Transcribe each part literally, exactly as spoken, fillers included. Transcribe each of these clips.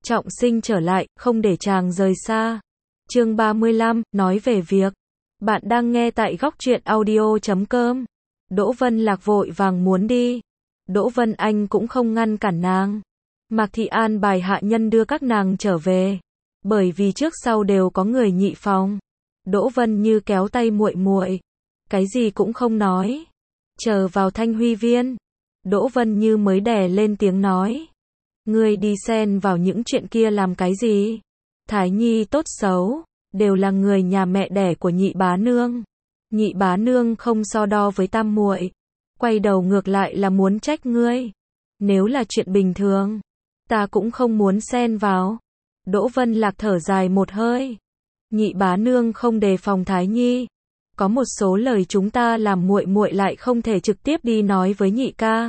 trọng sinh trở lại, không để chàng rời xa. Chương ba mươi lăm, nói về việc. Bạn đang nghe tại góc truyện audio chấm com. Đỗ Vân Lạc vội vàng muốn đi. Đỗ Vân Anh cũng không ngăn cản nàng. Mạc Thị an bài hạ nhân đưa các nàng trở về. Bởi vì trước sau đều có người nhị phòng. Đỗ Vân Như kéo tay muội muội, cái gì cũng không nói. Chờ vào Thanh Huy Viên, Đỗ Vân Như mới đè lên tiếng nói. Ngươi đi xen vào những chuyện kia làm cái gì? Thái Nhi tốt xấu, đều là người nhà mẹ đẻ của nhị bá nương. Nhị bá nương không so đo với tam muội, quay đầu ngược lại là muốn trách ngươi. Nếu là chuyện bình thường, ta cũng không muốn xen vào. Đỗ Vân Lạc thở dài một hơi. Nhị bá nương không đề phòng Thái Nhi, có một số lời chúng ta làm muội muội lại không thể trực tiếp đi nói với nhị ca.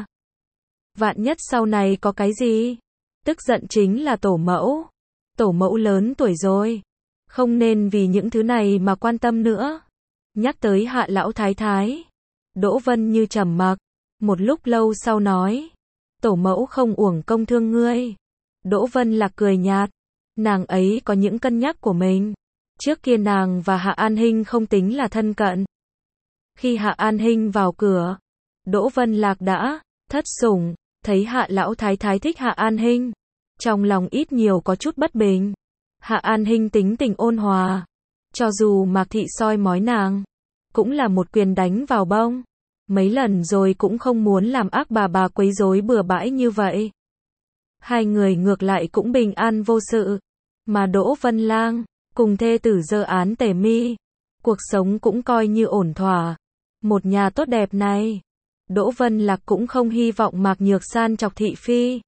Vạn nhất sau này có cái gì? Tức giận chính là tổ mẫu. Tổ mẫu lớn tuổi rồi, không nên vì những thứ này mà quan tâm nữa. Nhắc tới Hạ lão thái thái, Đỗ Vân Như trầm mặc, một lúc lâu sau nói, tổ mẫu không uổng công thương ngươi. Đỗ Vân Lạc cười nhạt, nàng ấy có những cân nhắc của mình. Trước kia nàng và Hạ An Hinh không tính là thân cận. Khi Hạ An Hinh vào cửa, Đỗ Vân Lạc đã thất sủng, thấy Hạ lão thái thái thích Hạ An Hinh, trong lòng ít nhiều có chút bất bình. Hạ An Hinh tính tình ôn hòa, cho dù Mạc Thị soi mói nàng, cũng là một quyền đánh vào bông. Mấy lần rồi cũng không muốn làm ác bà bà quấy rối bừa bãi như vậy. Hai người ngược lại cũng bình an vô sự, mà Đỗ Vân Lang cùng thê tử Dơ Án Tề Mi, cuộc sống cũng coi như ổn thỏa. Một nhà tốt đẹp này, Đỗ Vân Lạc cũng không hy vọng Mạc Nhược San chọc thị phi.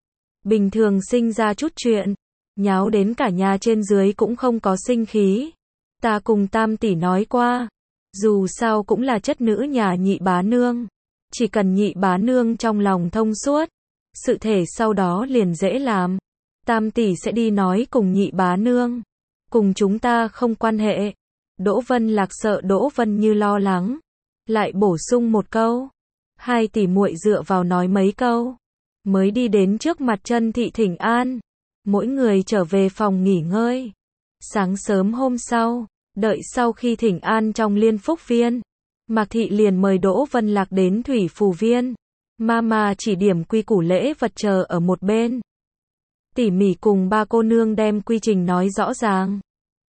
Bình thường sinh ra chút chuyện, nháo đến cả nhà trên dưới cũng không có sinh khí. Ta cùng tam tỷ nói qua, dù sao cũng là chất nữ nhà nhị bá nương. Chỉ cần nhị bá nương trong lòng thông suốt, sự thể sau đó liền dễ làm. Tam tỷ sẽ đi nói cùng nhị bá nương. Cùng chúng ta không quan hệ. Đỗ Vân Lạc sợ Đỗ Vân Như lo lắng, lại bổ sung một câu. Hai tỷ muội dựa vào nói mấy câu, mới đi đến trước mặt Chân Thị thỉnh an. Mỗi người trở về phòng nghỉ ngơi. Sáng sớm hôm sau, đợi sau khi thỉnh an trong Liên Phúc Viên, Mạc Thị liền mời Đỗ Vân Lạc đến Thủy Phù Viên. Mama chỉ điểm quy củ lễ vật chờ ở một bên. Tỉ mỉ cùng ba cô nương đem quy trình nói rõ ràng,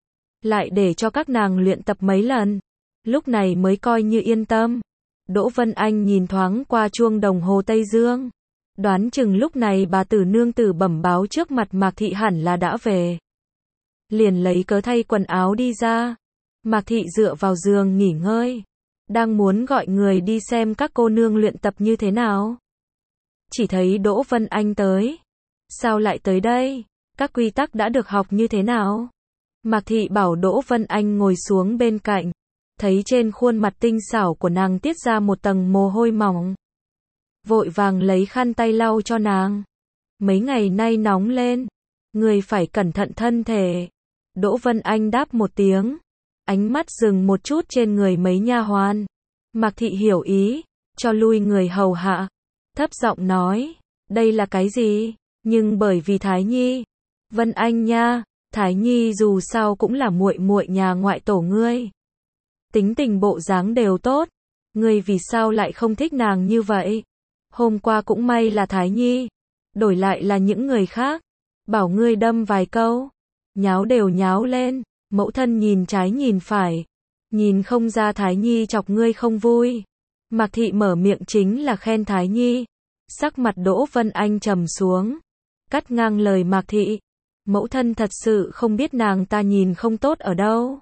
lại để cho các nàng luyện tập mấy lần, lúc này mới coi như yên tâm. Đỗ Vân Anh nhìn thoáng qua chuông đồng hồ Tây Dương, đoán chừng lúc này bà tử nương tử bẩm báo trước mặt Mạc Thị hẳn là đã về. Liền lấy cớ thay quần áo đi ra. Mạc Thị dựa vào giường nghỉ ngơi, đang muốn gọi người đi xem các cô nương luyện tập như thế nào. Chỉ thấy Đỗ Vân Anh tới. Sao lại tới đây? Các quy tắc đã được học như thế nào? Mạc Thị bảo Đỗ Vân Anh ngồi xuống bên cạnh, thấy trên khuôn mặt tinh xảo của nàng tiết ra một tầng mồ hôi mỏng. Vội vàng lấy khăn tay lau cho nàng. Mấy ngày nay nóng lên, người phải cẩn thận thân thể. Đỗ Vân Anh đáp một tiếng, ánh mắt dừng một chút trên người mấy nha hoàn. Mạc Thị hiểu ý, cho lui người hầu hạ, thấp giọng nói, đây là cái gì? Nhưng bởi vì Thái Nhi. Vân Anh nha, Thái Nhi dù sao cũng là muội muội nhà ngoại tổ ngươi. Tính tình bộ dáng đều tốt, ngươi vì sao lại không thích nàng như vậy? Hôm qua cũng may là Thái Nhi, đổi lại là những người khác, bảo ngươi đâm vài câu, nháo đều nháo lên. Mẫu thân nhìn trái nhìn phải, nhìn không ra Thái Nhi chọc ngươi không vui. Mạc Thị mở miệng chính là khen Thái Nhi. Sắc mặt Đỗ Vân Anh trầm xuống, cắt ngang lời Mạc Thị. Mẫu thân thật sự không biết nàng ta nhìn không tốt ở đâu.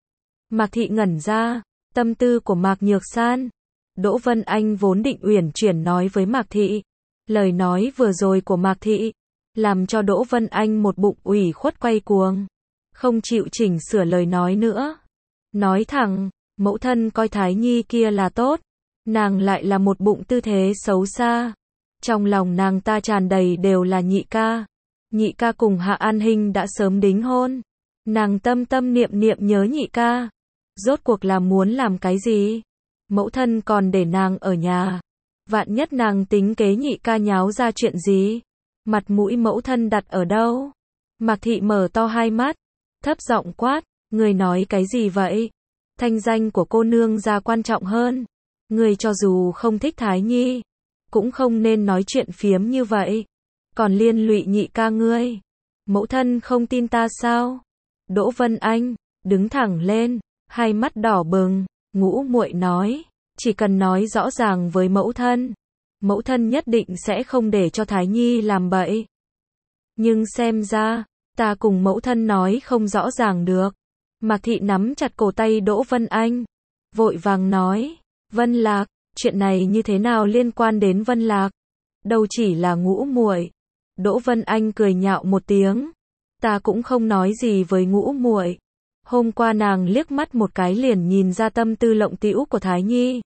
Mạc Thị ngẩn ra, tâm tư của Mạc Nhược San. Đỗ Vân Anh vốn định uyển chuyển nói với Mạc Thị. Lời nói vừa rồi của Mạc Thị, làm cho Đỗ Vân Anh một bụng ủy khuất quay cuồng, không chịu chỉnh sửa lời nói nữa. Nói thẳng, mẫu thân coi Thái Nhi kia là tốt, nàng lại là một bụng tư thế xấu xa. Trong lòng nàng ta tràn đầy đều là nhị ca. Nhị ca cùng Hạ An Hinh đã sớm đính hôn. Nàng tâm tâm niệm niệm nhớ nhị ca. Rốt cuộc là muốn làm cái gì? Mẫu thân còn để nàng ở nhà. Vạn nhất nàng tính kế nhị ca nháo ra chuyện gì? Mặt mũi mẫu thân đặt ở đâu? Mạc Thị mở to hai mắt, thấp giọng quát, người nói cái gì vậy? Thanh danh của cô nương gia quan trọng hơn. Người cho dù không thích Thái Nhi, cũng không nên nói chuyện phiếm như vậy. Còn liên lụy nhị ca ngươi. Mẫu thân không tin ta sao? Đỗ Vân Anh đứng thẳng lên, hai mắt đỏ bừng, Ngũ muội nói, chỉ cần nói rõ ràng với mẫu thân, mẫu thân nhất định sẽ không để cho Thái Nhi làm bậy. Nhưng xem ra, ta cùng mẫu thân nói không rõ ràng được. Mạc Thị nắm chặt cổ tay Đỗ Vân Anh, vội vàng nói, Vân Lạc, chuyện này như thế nào liên quan đến Vân Lạc? Đâu chỉ là Ngũ muội. Đỗ Vân Anh cười nhạo một tiếng, ta cũng không nói gì với Ngũ muội. Hôm qua nàng liếc mắt một cái liền nhìn ra tâm tư lộng tĩu của Thái Nhi.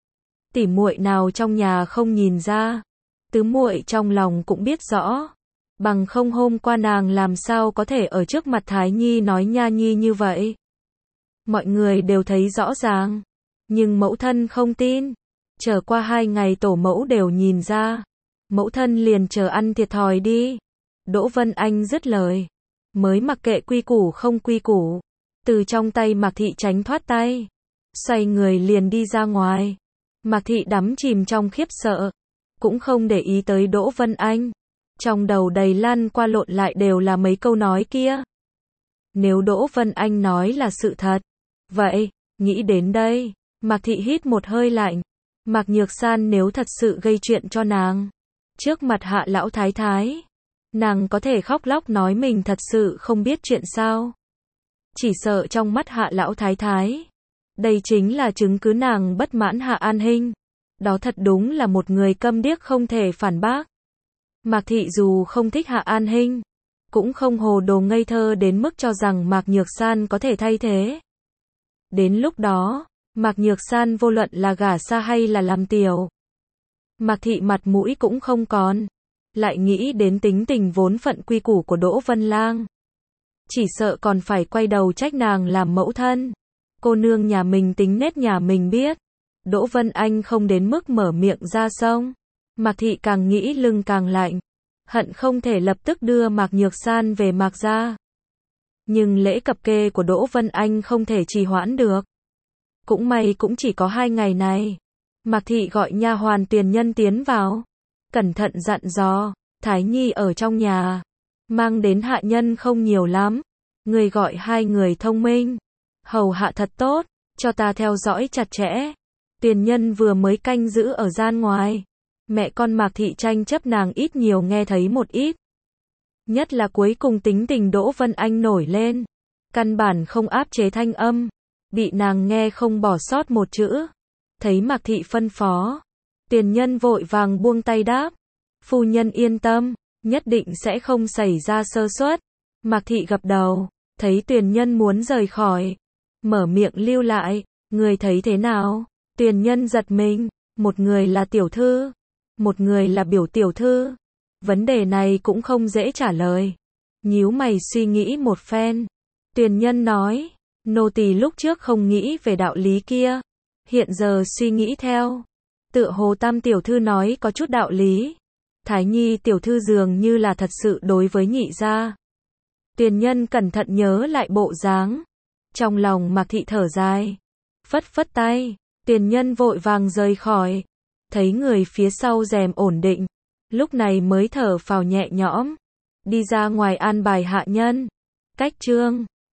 Tỷ muội nào trong nhà không nhìn ra? Tứ muội trong lòng cũng biết rõ. Bằng không hôm qua nàng làm sao có thể ở trước mặt Thái Nhi nói nha nhi như vậy? Mọi người đều thấy rõ ràng, nhưng mẫu thân không tin. Chờ qua hai ngày tổ mẫu đều nhìn ra, mẫu thân liền chờ ăn thiệt thòi đi. Đỗ Vân Anh dứt lời, mới mặc kệ quy củ không quy củ, từ trong tay Mạc Thị tránh thoát tay, xoay người liền đi ra ngoài. Mạc Thị đắm chìm trong khiếp sợ, cũng không để ý tới Đỗ Vân Anh. Trong đầu đầy lăn qua lộn lại đều là mấy câu nói kia. Nếu Đỗ Vân Anh nói là sự thật, vậy, nghĩ đến đây, Mạc Thị hít một hơi lạnh. Mạc Nhược San nếu thật sự gây chuyện cho nàng, trước mặt Hạ lão thái thái, nàng có thể khóc lóc nói mình thật sự không biết chuyện sao? Chỉ sợ trong mắt Hạ lão thái thái, đây chính là chứng cứ nàng bất mãn Hạ An Hinh. Đó thật đúng là một người câm điếc không thể phản bác. Mạc Thị dù không thích Hạ An Hinh, cũng không hồ đồ ngây thơ đến mức cho rằng Mạc Nhược San có thể thay thế. Đến lúc đó, Mạc Nhược San vô luận là gả xa hay là làm tiểu, Mạc Thị mặt mũi cũng không còn. Lại nghĩ đến tính tình vốn phận quy củ của Đỗ Vân Lang, chỉ sợ còn phải quay đầu trách nàng làm mẫu thân. Cô nương nhà mình tính nết nhà mình biết. Đỗ Vân Anh không đến mức mở miệng ra xong. Mạc Thị càng nghĩ lưng càng lạnh, hận không thể lập tức đưa Mạc Nhược San về Mạc gia. Nhưng lễ cập kê của Đỗ Vân Anh không thể trì hoãn được. Cũng may cũng chỉ có hai ngày này. Mạc Thị gọi nha hoàn Tiền Nhân tiến vào, cẩn thận dặn dò, Thái Nhi ở trong nhà, mang đến hạ nhân không nhiều lắm, người gọi hai người thông minh, hầu hạ thật tốt, cho ta theo dõi chặt chẽ. Tiền Nhân vừa mới canh giữ ở gian ngoài, mẹ con Mạc Thị tranh chấp nàng ít nhiều nghe thấy một ít. Nhất là cuối cùng tính tình Đỗ Vân Anh nổi lên, căn bản không áp chế thanh âm, bị nàng nghe không bỏ sót một chữ. Thấy Mạc Thị phân phó, Tiền Nhân vội vàng buông tay đáp, phu nhân yên tâm, nhất định sẽ không xảy ra sơ suất. Mạc Thị gật đầu, thấy Tiền Nhân muốn rời khỏi, mở miệng lưu lại, người thấy thế nào? Tiền Nhân giật mình, một người là tiểu thư, một người là biểu tiểu thư. Vấn đề này cũng không dễ trả lời. Nhíu mày suy nghĩ một phen. Tiền Nhân nói, nô tỳ lúc trước không nghĩ về đạo lý kia, hiện giờ suy nghĩ theo. Tựa hồ Tam tiểu thư nói có chút đạo lý. Thái Nhi tiểu thư dường như là thật sự đối với nhị gia. Tiền Nhân cẩn thận nhớ lại bộ dáng. Trong lòng Mạc Thị thở dài, phất phất tay. Tiền Nhân vội vàng rời khỏi. Thấy người phía sau rèm ổn định, lúc này mới thở phào nhẹ nhõm, đi ra ngoài an bài hạ nhân. Cách chương